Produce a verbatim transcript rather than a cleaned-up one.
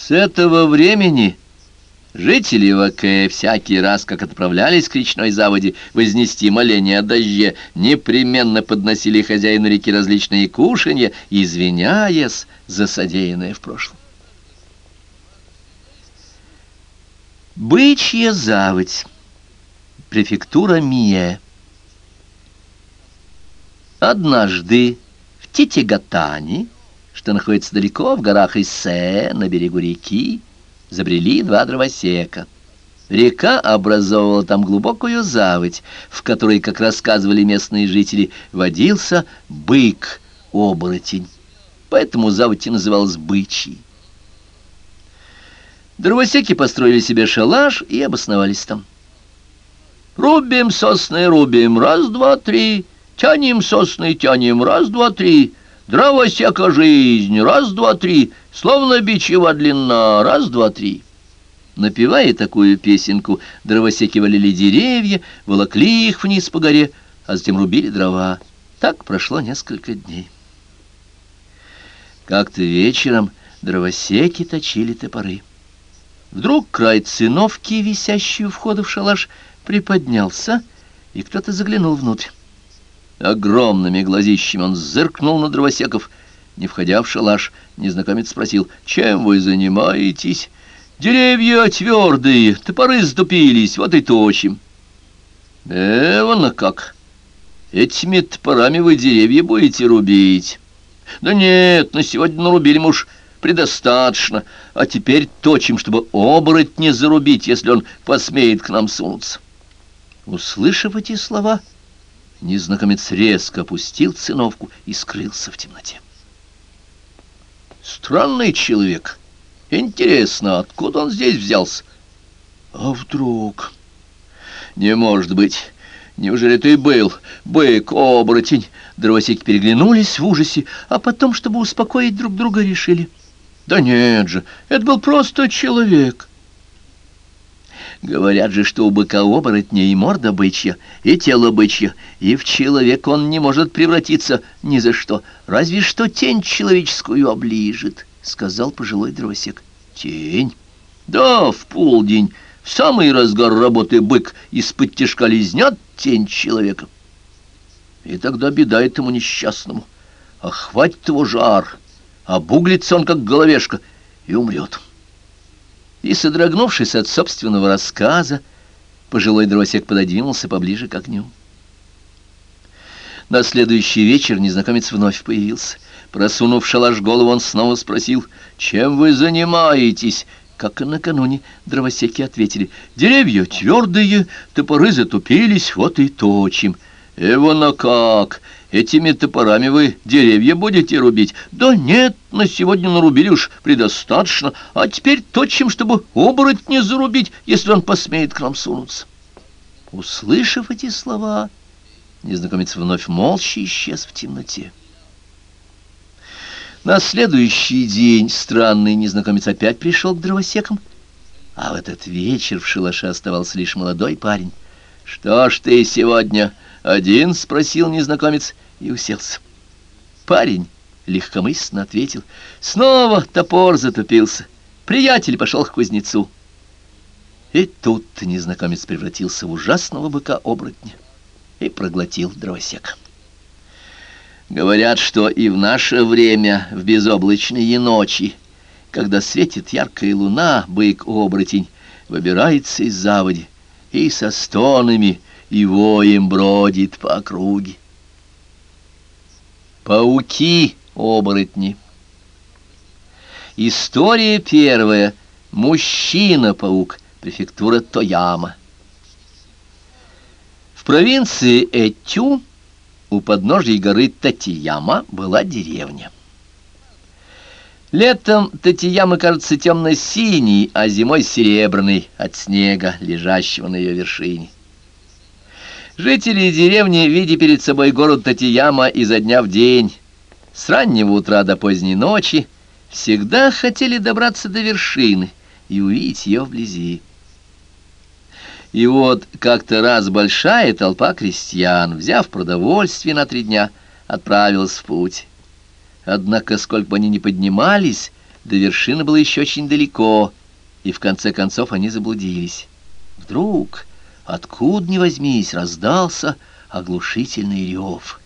С этого времени жители Вакэ всякий раз, как отправлялись к речной заводе вознести моление о дожде, непременно подносили хозяину реки различные кушанья, извиняясь за содеянное в прошлом. Бычья заводь. Префектура Миэ. Однажды в Титигатани, что находится далеко в горах Иссе, на берегу реки, забрели два дровосека. Река образовывала там глубокую заводь, в которой, как рассказывали местные жители, водился бык-оборотень. Поэтому заводь и называлась Бычьей. Дровосеки построили себе шалаш и обосновались там. «Рубим сосны, рубим, раз, два, три, тянем сосны, тянем, раз, два, три, дровосека жизнь, раз, два, три, словно бичева длина, раз, два, три». Напевая такую песенку, дровосеки валили деревья, волокли их вниз по горе, а затем рубили дрова. Так прошло несколько дней. Как-то вечером дровосеки точили топоры. Вдруг край циновки, висящей у входа в шалаш, приподнялся, и кто-то заглянул внутрь. Огромными глазищами он зыркнул на дровосеков. Не входя в шалаш, незнакомец спросил: «Чем вы занимаетесь?» «Деревья твердые, топоры сдупились, вот и точим». «Э, вон как! Этими топорами вы деревья будете рубить?» «Да нет, на сегодня нарубили мы уж предостаточно, а теперь точим, чтобы оборотня зарубить, если он посмеет к нам сунуться». Услышав эти слова, незнакомец резко опустил циновку и скрылся в темноте. Странный человек. Интересно, откуда он здесь взялся? А вдруг? Не может быть. Неужели ты был бык-оборотень? Дровосеки переглянулись в ужасе, а потом, чтобы успокоить друг друга, решили: да нет же, это был просто человек. Говорят же, что у быка-оборотня и морда бычья, и тело бычье, и в человека он не может превратиться ни за что, разве что тень человеческую оближет, — сказал пожилой дровосек. Тень? Да, в полдень, в самый разгар работы бык из-под тишка лизнет тень человека. И тогда беда этому несчастному. Охватит его жар, обуглится он, как головешка, и умрет. И, содрогнувшись от собственного рассказа, пожилой дровосек пододвинулся поближе к огню. На следующий вечер незнакомец вновь появился. Просунув в шалаш голову, он снова спросил: «Чем вы занимаетесь?» Как и накануне, дровосеки ответили: «Деревья твердые, топоры затупились, вот и точим». «Эвона как! Этими топорами вы деревья будете рубить?» «Да нет, на сегодня нарубили уж предостаточно, а теперь точим, чтобы оборотня зарубить, если он посмеет к нам сунуться». Услышав эти слова, незнакомец вновь молча исчез в темноте. На следующий день странный незнакомец опять пришел к дровосекам, а в этот вечер в шалаше оставался лишь молодой парень. «Что ж ты сегодня один?» — спросил незнакомец и уселся. Парень легкомысленно ответил: «Снова топор затупился. Приятель пошел к кузнецу». И тут незнакомец превратился в ужасного быка-оборотня и проглотил дровосека. Говорят, что и в наше время, в безоблачные ночи, когда светит яркая луна, бык-оборотень выбирается из заводи и со стонами и воем бродит по округе. Пауки-оборотни. История первая. Мужчина-паук. Префектура Тояма. В провинции Этю у подножья горы Татияма была деревня. Летом Татияма кажется темно-синей, а зимой серебряной от снега, лежащего на ее вершине. Жители деревни, видя перед собой город Татияма изо дня в день, с раннего утра до поздней ночи, всегда хотели добраться до вершины и увидеть ее вблизи. И вот как-то раз большая толпа крестьян, взяв продовольствие на три дня, отправилась в путь. Однако, сколько бы они ни поднимались До вершины было еще очень далеко, и в конце концов они заблудились. Вдруг, откуда ни возьмись, раздался оглушительный рев.